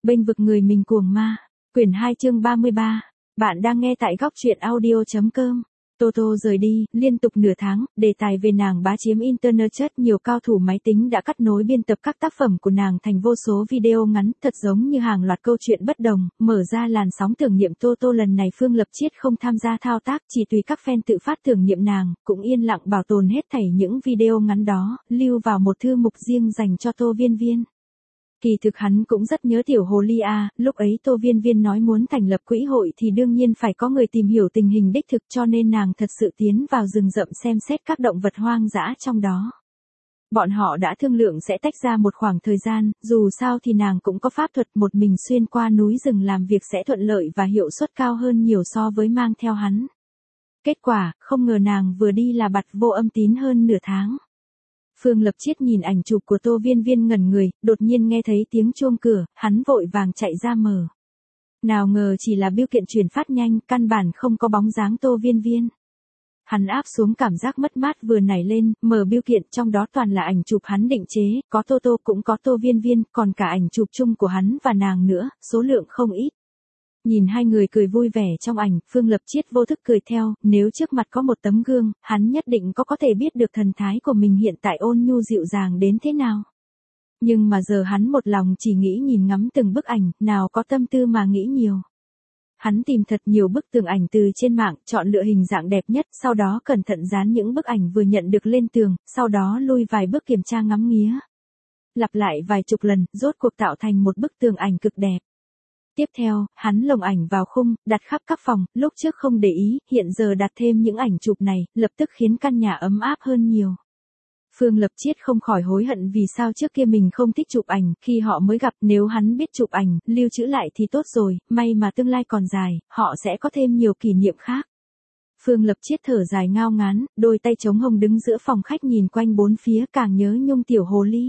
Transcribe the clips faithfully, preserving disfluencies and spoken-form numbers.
Bênh vực người mình cuồng ma. Quyển hai chương ba mươi ba. Bạn đang nghe tại góc truyện audio.com. Toto rời đi, liên tục nửa tháng, đề tài về nàng bá chiếm internet, chất nhiều cao thủ máy tính đã cắt nối biên tập các tác phẩm của nàng thành vô số video ngắn, thật giống như hàng loạt câu chuyện bất đồng, mở ra làn sóng tưởng niệm Toto. Lần này Phương Lập Chiết không tham gia thao tác, chỉ tùy các fan tự phát tưởng niệm nàng, cũng yên lặng bảo tồn hết thảy những video ngắn đó, lưu vào một thư mục riêng dành cho Tô Viên Viên. Kỳ thực hắn cũng rất nhớ tiểu hồ ly a, lúc ấy Tô Viên Viên nói muốn thành lập quỹ hội thì đương nhiên phải có người tìm hiểu tình hình đích thực, cho nên nàng thật sự tiến vào rừng rậm xem xét các động vật hoang dã trong đó. Bọn họ đã thương lượng sẽ tách ra một khoảng thời gian, dù sao thì nàng cũng có pháp thuật, một mình xuyên qua núi rừng làm việc sẽ thuận lợi và hiệu suất cao hơn nhiều so với mang theo hắn. Kết quả, không ngờ nàng vừa đi là bặt vô âm tín hơn nửa tháng. Phương Lập Chiết nhìn ảnh chụp của Tô Viên Viên ngẩn người, đột nhiên nghe thấy tiếng chuông cửa, hắn vội vàng chạy ra mở. Nào ngờ chỉ là bưu kiện chuyển phát nhanh, căn bản không có bóng dáng Tô Viên Viên. Hắn áp xuống cảm giác mất mát vừa nảy lên, mở bưu kiện, trong đó toàn là ảnh chụp hắn định chế, có Toto cũng có Tô Viên Viên, còn cả ảnh chụp chung của hắn và nàng nữa, số lượng không ít. Nhìn hai người cười vui vẻ trong ảnh, Phương Lập Chiết vô thức cười theo, nếu trước mặt có một tấm gương, hắn nhất định có có thể biết được thần thái của mình hiện tại ôn nhu dịu dàng đến thế nào. Nhưng mà giờ hắn một lòng chỉ nghĩ nhìn ngắm từng bức ảnh, nào có tâm tư mà nghĩ nhiều. Hắn tìm thật nhiều bức tường ảnh từ trên mạng, chọn lựa hình dạng đẹp nhất, sau đó cẩn thận dán những bức ảnh vừa nhận được lên tường, sau đó lui vài bước kiểm tra ngắm nghía. Lặp lại vài chục lần, rốt cuộc tạo thành một bức tường ảnh cực đẹp. Tiếp theo, hắn lồng ảnh vào khung, đặt khắp các phòng, lúc trước không để ý, hiện giờ đặt thêm những ảnh chụp này, lập tức khiến căn nhà ấm áp hơn nhiều. Phương Lập Chiết không khỏi hối hận vì sao trước kia mình không thích chụp ảnh, khi họ mới gặp, nếu hắn biết chụp ảnh, lưu trữ lại thì tốt rồi, may mà tương lai còn dài, họ sẽ có thêm nhiều kỷ niệm khác. Phương Lập Chiết thở dài ngao ngán, đôi tay trống hông đứng giữa phòng khách nhìn quanh bốn phía, càng nhớ nhung tiểu hồ ly.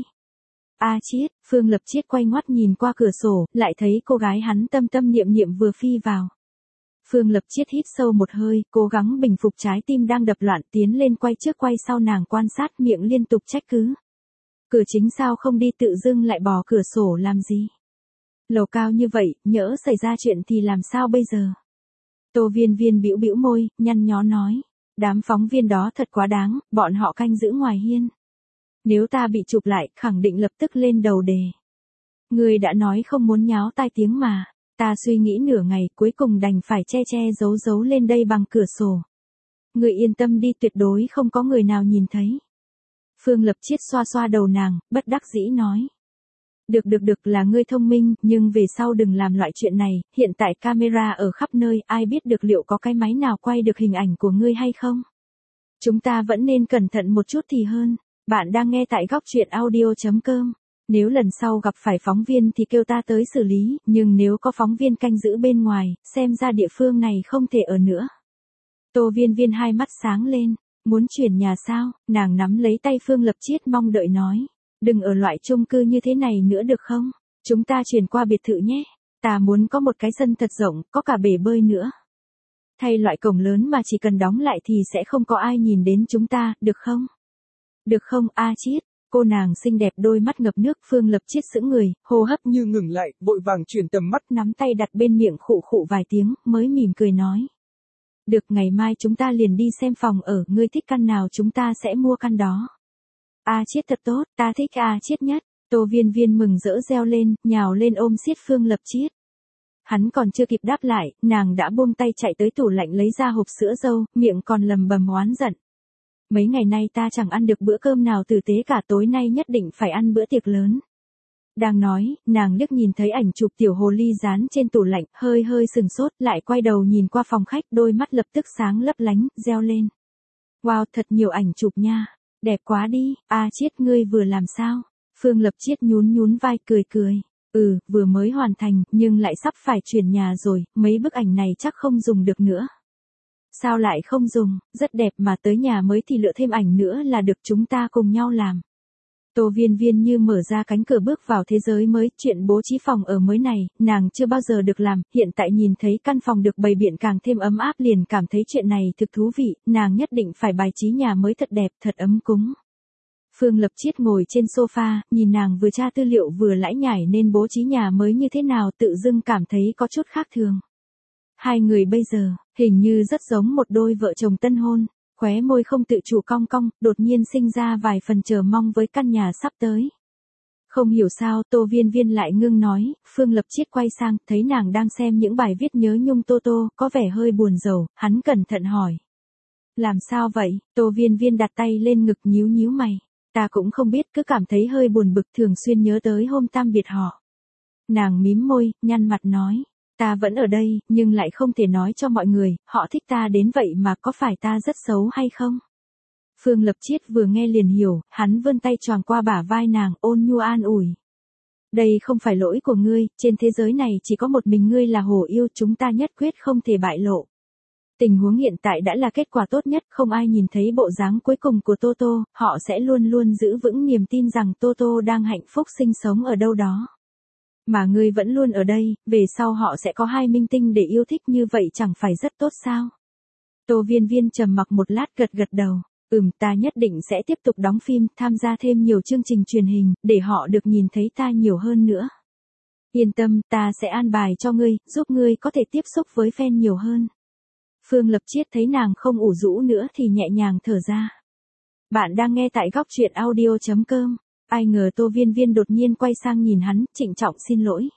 A Chiết, Phương Lập Chiết quay ngoắt nhìn qua cửa sổ, lại thấy cô gái hắn tâm tâm niệm niệm vừa phi vào. Phương Lập Chiết hít sâu một hơi, cố gắng bình phục trái tim đang đập loạn, tiến lên quay trước quay sau nàng quan sát, miệng liên tục trách cứ. Cửa chính sao không đi tự dưng lại bỏ cửa sổ làm gì? Lầu cao như vậy, nhỡ xảy ra chuyện thì làm sao bây giờ? Tô Viên Viên bĩu bĩu môi, nhăn nhó nói. Đám phóng viên đó thật quá đáng, bọn họ canh giữ ngoài hiên. Nếu ta bị chụp lại, khẳng định lập tức lên đầu đề. Người đã nói không muốn nháo tai tiếng mà. Ta suy nghĩ nửa ngày, cuối cùng đành phải che che giấu giấu lên đây bằng cửa sổ. Người yên tâm đi, tuyệt đối không có người nào nhìn thấy. Phương Lập Chiết xoa xoa đầu nàng, bất đắc dĩ nói. Được được được, là ngươi thông minh, nhưng về sau đừng làm loại chuyện này, hiện tại camera ở khắp nơi, ai biết được liệu có cái máy nào quay được hình ảnh của ngươi hay không? Chúng ta vẫn nên cẩn thận một chút thì hơn. Bạn đang nghe tại góc truyện audio.com. Nếu lần sau gặp phải phóng viên thì kêu ta tới xử lý, nhưng nếu có phóng viên canh giữ bên ngoài, xem ra địa phương này không thể ở nữa. Tô Viên Viên hai mắt sáng lên, muốn chuyển nhà sao, nàng nắm lấy tay Phương Lập Chiết mong đợi nói. Đừng ở loại chung cư như thế này nữa được không? Chúng ta chuyển qua biệt thự nhé. Ta muốn có một cái sân thật rộng, có cả bể bơi nữa. Thay loại cổng lớn mà chỉ cần đóng lại thì sẽ không có ai nhìn đến chúng ta, được không? Được không, A Chiết? Cô nàng xinh đẹp đôi mắt ngập nước. Phương Lập Chiết sững người, hô hấp như ngừng lại, vội vàng chuyển tầm mắt, nắm tay đặt bên miệng khụ khụ vài tiếng, mới mỉm cười nói. Được, ngày mai chúng ta liền đi xem phòng ở, ngươi thích căn nào chúng ta sẽ mua căn đó. A Chiết thật tốt, ta thích A Chiết nhất. Tô Viên Viên mừng rỡ reo lên, nhào lên ôm siết Phương Lập Chiết. Hắn còn chưa kịp đáp lại, nàng đã buông tay chạy tới tủ lạnh lấy ra hộp sữa dâu, miệng còn lầm bầm oán giận. Mấy ngày nay ta chẳng ăn được bữa cơm nào tử tế cả, tối nay nhất định phải ăn bữa tiệc lớn. Đang nói, nàng liếc nhìn thấy ảnh chụp tiểu hồ ly dán trên tủ lạnh, hơi hơi sừng sốt, lại quay đầu nhìn qua phòng khách, đôi mắt lập tức sáng lấp lánh, reo lên. Wow, thật nhiều ảnh chụp nha, đẹp quá đi. A Chiết, ngươi vừa làm sao? Phương Lập Chiết nhún nhún vai cười cười. Ừ, vừa mới hoàn thành, nhưng lại sắp phải chuyển nhà rồi, mấy bức ảnh này chắc không dùng được nữa. Sao lại không dùng, rất đẹp mà, tới nhà mới thì lựa thêm ảnh nữa là được, chúng ta cùng nhau làm. Tô Viên Viên như mở ra cánh cửa bước vào thế giới mới, chuyện bố trí phòng ở mới này, nàng chưa bao giờ được làm, hiện tại nhìn thấy căn phòng được bày biện càng thêm ấm áp liền cảm thấy chuyện này thực thú vị, nàng nhất định phải bài trí nhà mới thật đẹp, thật ấm cúng. Phương Lập Chiết ngồi trên sofa, nhìn nàng vừa tra tư liệu vừa lải nhải nên bố trí nhà mới như thế nào tự dưng cảm thấy có chút khác thường. Hai người bây giờ, hình như rất giống một đôi vợ chồng tân hôn, khóe môi không tự chủ cong cong, đột nhiên sinh ra vài phần chờ mong với căn nhà sắp tới. Không hiểu sao Tô Viên Viên lại ngưng nói, Phương Lập Chiết quay sang, thấy nàng đang xem những bài viết nhớ nhung Tô Tô, có vẻ hơi buồn rầu, hắn cẩn thận hỏi. Làm sao vậy? Tô Viên Viên đặt tay lên ngực nhíu nhíu mày. Ta cũng không biết, cứ cảm thấy hơi buồn bực, thường xuyên nhớ tới hôm tam biệt họ. Nàng mím môi, nhăn mặt nói, ta vẫn ở đây, nhưng lại không thể nói cho mọi người, họ thích ta đến vậy mà có phải ta rất xấu hay không? Phương Lập Chiết vừa nghe liền hiểu, hắn vươn tay choàng qua bả vai nàng, ôn nhu an ủi. Đây không phải lỗi của ngươi, trên thế giới này chỉ có một mình ngươi là hồ yêu, chúng ta nhất quyết không thể bại lộ. Tình huống hiện tại đã là kết quả tốt nhất, không ai nhìn thấy bộ dáng cuối cùng của Tô Tô, họ sẽ luôn luôn giữ vững niềm tin rằng Tô Tô đang hạnh phúc sinh sống ở đâu đó. Mà ngươi vẫn luôn ở đây, về sau họ sẽ có hai minh tinh để yêu thích như vậy chẳng phải rất tốt sao? Tô Viên Viên trầm mặc một lát gật gật đầu, ừm ta nhất định sẽ tiếp tục đóng phim, tham gia thêm nhiều chương trình truyền hình, để họ được nhìn thấy ta nhiều hơn nữa. Yên tâm, ta sẽ an bài cho ngươi, giúp ngươi có thể tiếp xúc với fan nhiều hơn. Phương Lập Chiết thấy nàng không ủ rũ nữa thì nhẹ nhàng thở ra. Bạn đang nghe tại góc truyện audio chấm com. Ai ngờ Tô Viên Viên đột nhiên quay sang nhìn hắn, trịnh trọng xin lỗi.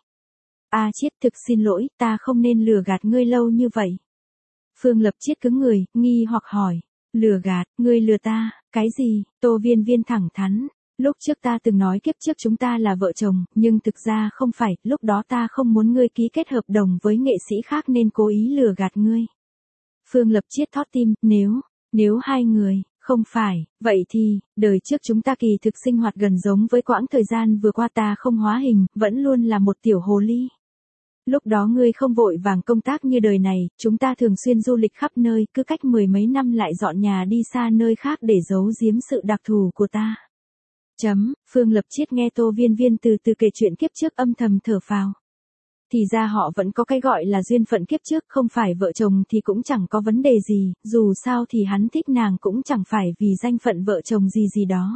A à, Chiết thực xin lỗi, ta không nên lừa gạt ngươi lâu như vậy. Phương Lập Chiết cứng người, nghi hoặc hỏi. Lừa gạt, ngươi lừa ta, cái gì? Tô Viên Viên thẳng thắn. Lúc trước ta từng nói kiếp trước chúng ta là vợ chồng, nhưng thực ra không phải, lúc đó ta không muốn ngươi ký kết hợp đồng với nghệ sĩ khác nên cố ý lừa gạt ngươi. Phương Lập Chiết thót tim, nếu, nếu hai người, không phải, vậy thì, đời trước chúng ta kỳ thực sinh hoạt gần giống với quãng thời gian vừa qua ta không hóa hình, vẫn luôn là một tiểu hồ ly. Lúc đó ngươi không vội vàng công tác như đời này, chúng ta thường xuyên du lịch khắp nơi, cứ cách mười mấy năm lại dọn nhà đi xa nơi khác để giấu giếm sự đặc thù của ta. Chấm, Phương Lập Chiết nghe Tô Viên Viên từ từ kể chuyện kiếp trước âm thầm thở phào. Thì ra họ vẫn có cái gọi là duyên phận kiếp trước, không phải vợ chồng thì cũng chẳng có vấn đề gì, dù sao thì hắn thích nàng cũng chẳng phải vì danh phận vợ chồng gì gì đó.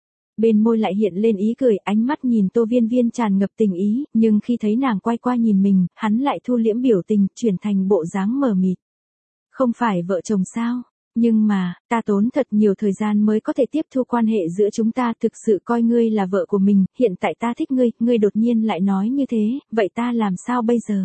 Bên môi lại hiện lên ý cười, ánh mắt nhìn Tô Viên Viên tràn ngập tình ý, nhưng khi thấy nàng quay qua nhìn mình, hắn lại thu liễm biểu tình, chuyển thành bộ dáng mờ mịt. Không phải vợ chồng sao? Nhưng mà, ta tốn thật nhiều thời gian mới có thể tiếp thu quan hệ giữa chúng ta, thực sự coi ngươi là vợ của mình, hiện tại ta thích ngươi, ngươi đột nhiên lại nói như thế, vậy ta làm sao bây giờ?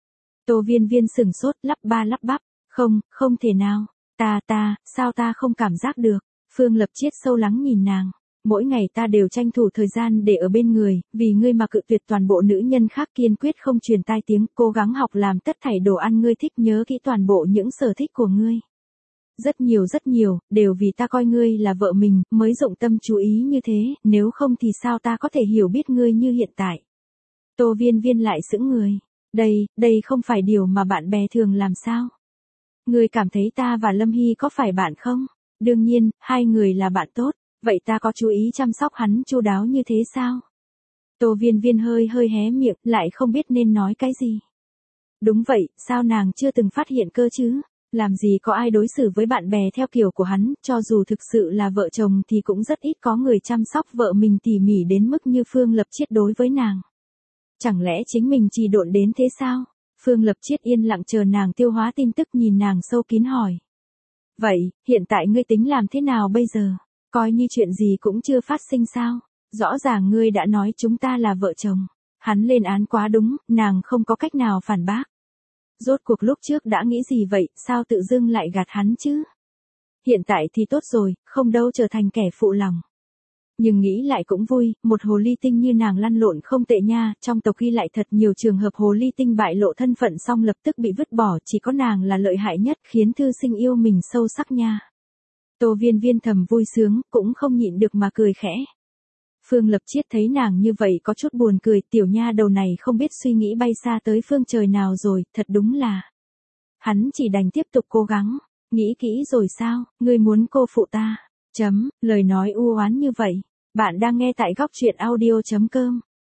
Tô Viên Viên sửng sốt, lắp ba lắp bắp, không, không thể nào, ta ta, sao ta không cảm giác được? Phương Lập Chiết sâu lắng nhìn nàng, mỗi ngày ta đều tranh thủ thời gian để ở bên người, vì ngươi mà cự tuyệt toàn bộ nữ nhân khác, kiên quyết không truyền tai tiếng, cố gắng học làm tất thảy đồ ăn ngươi thích, nhớ kỹ toàn bộ những sở thích của ngươi. Rất nhiều rất nhiều, đều vì ta coi ngươi là vợ mình, mới dụng tâm chú ý như thế, nếu không thì sao ta có thể hiểu biết ngươi như hiện tại. Tô Viên Viên lại sững người. Đây, đây không phải điều mà bạn bè thường làm sao? Ngươi cảm thấy ta và Lâm Hy có phải bạn không? Đương nhiên, hai người là bạn tốt, vậy ta có chú ý chăm sóc hắn chu đáo như thế sao? Tô Viên Viên hơi hơi hé miệng, lại không biết nên nói cái gì. Đúng vậy, sao nàng chưa từng phát hiện cơ chứ? Làm gì có ai đối xử với bạn bè theo kiểu của hắn, cho dù thực sự là vợ chồng thì cũng rất ít có người chăm sóc vợ mình tỉ mỉ đến mức như Phương Lập Chiết đối với nàng. Chẳng lẽ chính mình chỉ độn đến thế sao? Phương Lập Chiết yên lặng chờ nàng tiêu hóa tin tức, nhìn nàng sâu kín hỏi. Vậy, hiện tại ngươi tính làm thế nào bây giờ? Coi như chuyện gì cũng chưa phát sinh sao? Rõ ràng ngươi đã nói chúng ta là vợ chồng. Hắn lên án quá đúng, nàng không có cách nào phản bác. Rốt cuộc lúc trước đã nghĩ gì vậy, sao tự dưng lại gạt hắn chứ? Hiện tại thì tốt rồi, không đâu trở thành kẻ phụ lòng. Nhưng nghĩ lại cũng vui, một hồ ly tinh như nàng lăn lộn không tệ nha, trong tộc ghi lại thật nhiều trường hợp hồ ly tinh bại lộ thân phận xong lập tức bị vứt bỏ, chỉ có nàng là lợi hại nhất, khiến thư sinh yêu mình sâu sắc nha. Tô Viên Viên thầm vui sướng, cũng không nhịn được mà cười khẽ. Phương Lập Chiết thấy nàng như vậy có chút buồn cười, tiểu nha đầu này không biết suy nghĩ bay xa tới phương trời nào rồi, thật đúng là. Hắn chỉ đành tiếp tục cố gắng, nghĩ kỹ rồi sao, ngươi muốn cô phụ ta, chấm, lời nói u oán như vậy. Bạn đang nghe tại góc truyện audio chấm com.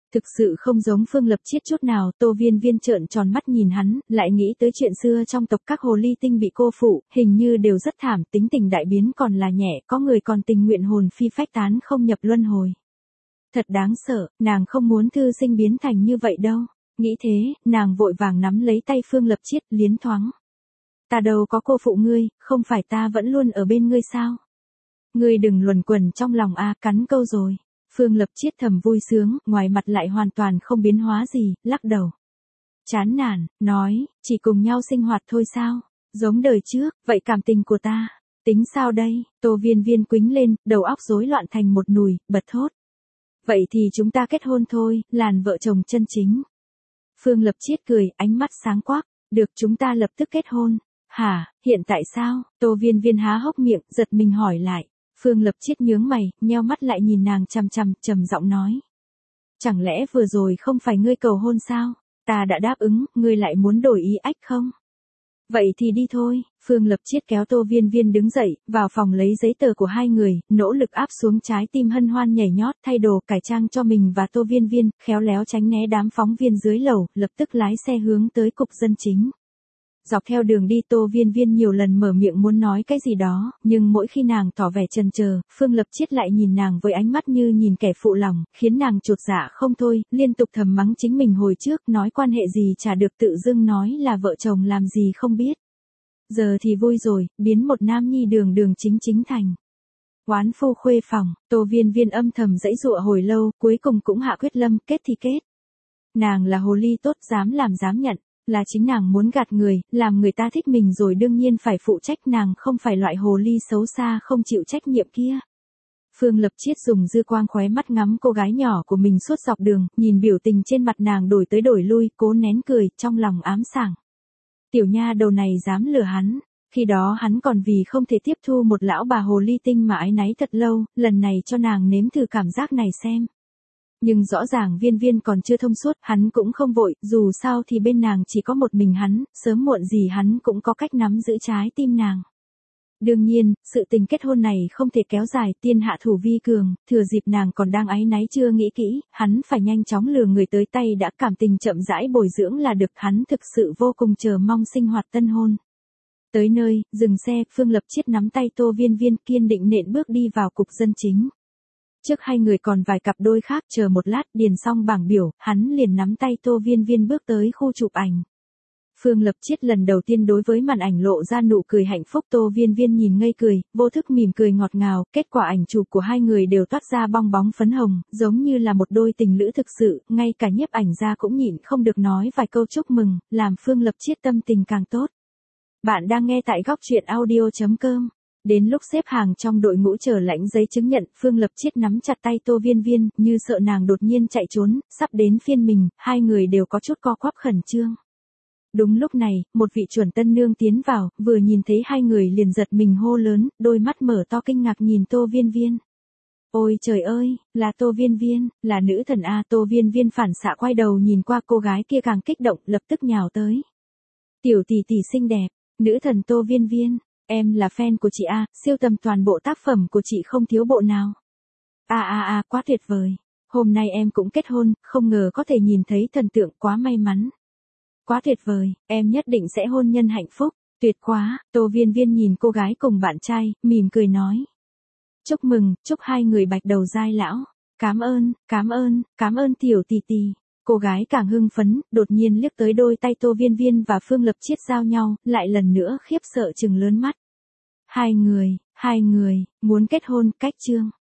Thực sự không giống Phương Lập Chiết chút nào, Tô Viên Viên trợn tròn mắt nhìn hắn, lại nghĩ tới chuyện xưa trong tộc các hồ ly tinh bị cô phụ, hình như đều rất thảm, tính tình đại biến còn là nhẹ, có người còn tình nguyện hồn phi phách tán không nhập luân hồi. Thật đáng sợ, nàng không muốn thư sinh biến thành như vậy đâu. Nghĩ thế, nàng vội vàng nắm lấy tay Phương Lập Chiết, liến thoáng. Ta đâu có cô phụ ngươi, không phải ta vẫn luôn ở bên ngươi sao? Ngươi đừng luẩn quẩn trong lòng a, cắn câu rồi. Phương Lập Chiết thầm vui sướng, ngoài mặt lại hoàn toàn không biến hóa gì, lắc đầu. Chán nản, nói, chỉ cùng nhau sinh hoạt thôi sao? Giống đời trước, vậy cảm tình của ta, tính sao đây? Tô Viên Viên quĩnh lên, đầu óc rối loạn thành một nùi, bật thốt. Vậy thì chúng ta kết hôn thôi, làn vợ chồng chân chính. Phương Lập Chiết cười, ánh mắt sáng quắc, được chúng ta lập tức kết hôn. Hả, hiện tại sao? Tô Viên Viên há hốc miệng, giật mình hỏi lại. Phương Lập Chiết nhướng mày, nheo mắt lại nhìn nàng chằm chằm, trầm giọng nói. Chẳng lẽ vừa rồi không phải ngươi cầu hôn sao? Ta đã đáp ứng, ngươi lại muốn đổi ý ách không? Vậy thì đi thôi. Phương Lập Chiết kéo Tô Viên Viên đứng dậy, vào phòng lấy giấy tờ của hai người, nỗ lực áp xuống trái tim hân hoan nhảy nhót, thay đồ cải trang cho mình và Tô Viên Viên, khéo léo tránh né đám phóng viên dưới lầu, lập tức lái xe hướng tới cục dân chính. Dọc theo đường đi Tô Viên Viên nhiều lần mở miệng muốn nói cái gì đó, nhưng mỗi khi nàng tỏ vẻ chần chờ, Phương Lập Chiết lại nhìn nàng với ánh mắt như nhìn kẻ phụ lòng, khiến nàng chột dạ không thôi, liên tục thầm mắng chính mình hồi trước, nói quan hệ gì chả được tự dưng nói là vợ chồng làm gì không biết. Giờ thì vui rồi, biến một nam nhi đường đường chính chính thành oán phu khuê phòng. Tô Viên Viên âm thầm dãy dụa hồi lâu, cuối cùng cũng hạ quyết lâm, kết thì kết. Nàng là hồ ly tốt, dám làm dám nhận. Là chính nàng muốn gạt người, làm người ta thích mình rồi đương nhiên phải phụ trách, nàng không phải loại hồ ly xấu xa không chịu trách nhiệm kia. Phương Lập Chiết dùng dư quang khóe mắt ngắm cô gái nhỏ của mình suốt dọc đường, nhìn biểu tình trên mặt nàng đổi tới đổi lui, cố nén cười, trong lòng ám sảng. Tiểu nha đầu này dám lừa hắn, khi đó hắn còn vì không thể tiếp thu một lão bà hồ ly tinh mà áy náy thật lâu, lần này cho nàng nếm thử cảm giác này xem. Nhưng rõ ràng Viên Viên còn chưa thông suốt, hắn cũng không vội, dù sao thì bên nàng chỉ có một mình hắn, sớm muộn gì hắn cũng có cách nắm giữ trái tim nàng. Đương nhiên, sự tình kết hôn này không thể kéo dài, tiên hạ thủ vi cường, thừa dịp nàng còn đang áy náy chưa nghĩ kỹ, hắn phải nhanh chóng lừa người tới tay đã, cảm tình chậm rãi bồi dưỡng là được, hắn thực sự vô cùng chờ mong sinh hoạt tân hôn. Tới nơi, dừng xe, Phương Lập Chiết nắm tay Tô Viên Viên, kiên định nện bước đi vào cục dân chính. Trước hai người còn vài cặp đôi khác, chờ một lát, điền xong bảng biểu, hắn liền nắm tay Tô Viên Viên bước tới khu chụp ảnh. Phương Lập Chiết lần đầu tiên đối với màn ảnh lộ ra nụ cười hạnh phúc, Tô Viên Viên nhìn ngây cười, vô thức mỉm cười ngọt ngào, kết quả ảnh chụp của hai người đều toát ra bong bóng phấn hồng, giống như là một đôi tình lữ thực sự, ngay cả nhiếp ảnh gia cũng nhịn không được nói vài câu chúc mừng, làm Phương Lập Chiết tâm tình càng tốt. Bạn đang nghe tại góc truyện audio chấm com. Đến lúc xếp hàng trong đội ngũ chờ lãnh giấy chứng nhận, Phương Lập Chiết nắm chặt tay Tô Viên Viên, như sợ nàng đột nhiên chạy trốn, sắp đến phiên mình, hai người đều có chút co quắp khẩn trương. Đúng lúc này, một vị chuẩn tân nương tiến vào, vừa nhìn thấy hai người liền giật mình hô lớn, đôi mắt mở to kinh ngạc nhìn Tô Viên Viên. Ôi trời ơi, là Tô Viên Viên, là nữ thần A. Tô Viên Viên phản xạ quay đầu nhìn qua cô gái kia càng kích động, lập tức nhào tới. Tiểu tỷ tỷ xinh đẹp, nữ thần Tô Viên Viên. Em là fan của chị A, siêu tầm toàn bộ tác phẩm của chị không thiếu bộ nào. A a a, quá tuyệt vời. Hôm nay em cũng kết hôn, không ngờ có thể nhìn thấy thần tượng, quá may mắn. Quá tuyệt vời, em nhất định sẽ hôn nhân hạnh phúc. Tuyệt quá. Tô Viên Viên nhìn cô gái cùng bạn trai, mỉm cười nói. Chúc mừng, chúc hai người bạch đầu giai lão. Cảm ơn, cảm ơn, cảm ơn tiểu tỷ tỷ. Cô gái càng hưng phấn, đột nhiên liếc tới đôi tay Tô Viên Viên và Phương Lập Chiết giao nhau, lại lần nữa khiếp sợ trừng lớn mắt. Hai người, hai người, muốn kết hôn, cách chương.